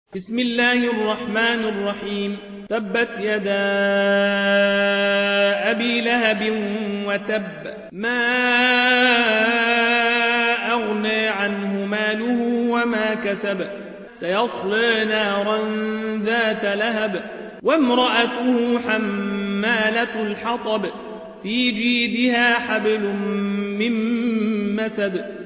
بسم الله الرحمن الرحيم. تبت يدا أبي لهب وتب، ما أغنى عنه ماله وما كسب، سيصلى نارا ذات لهب، وامرأته حمالة الحطب، في جيدها حبل من مسد.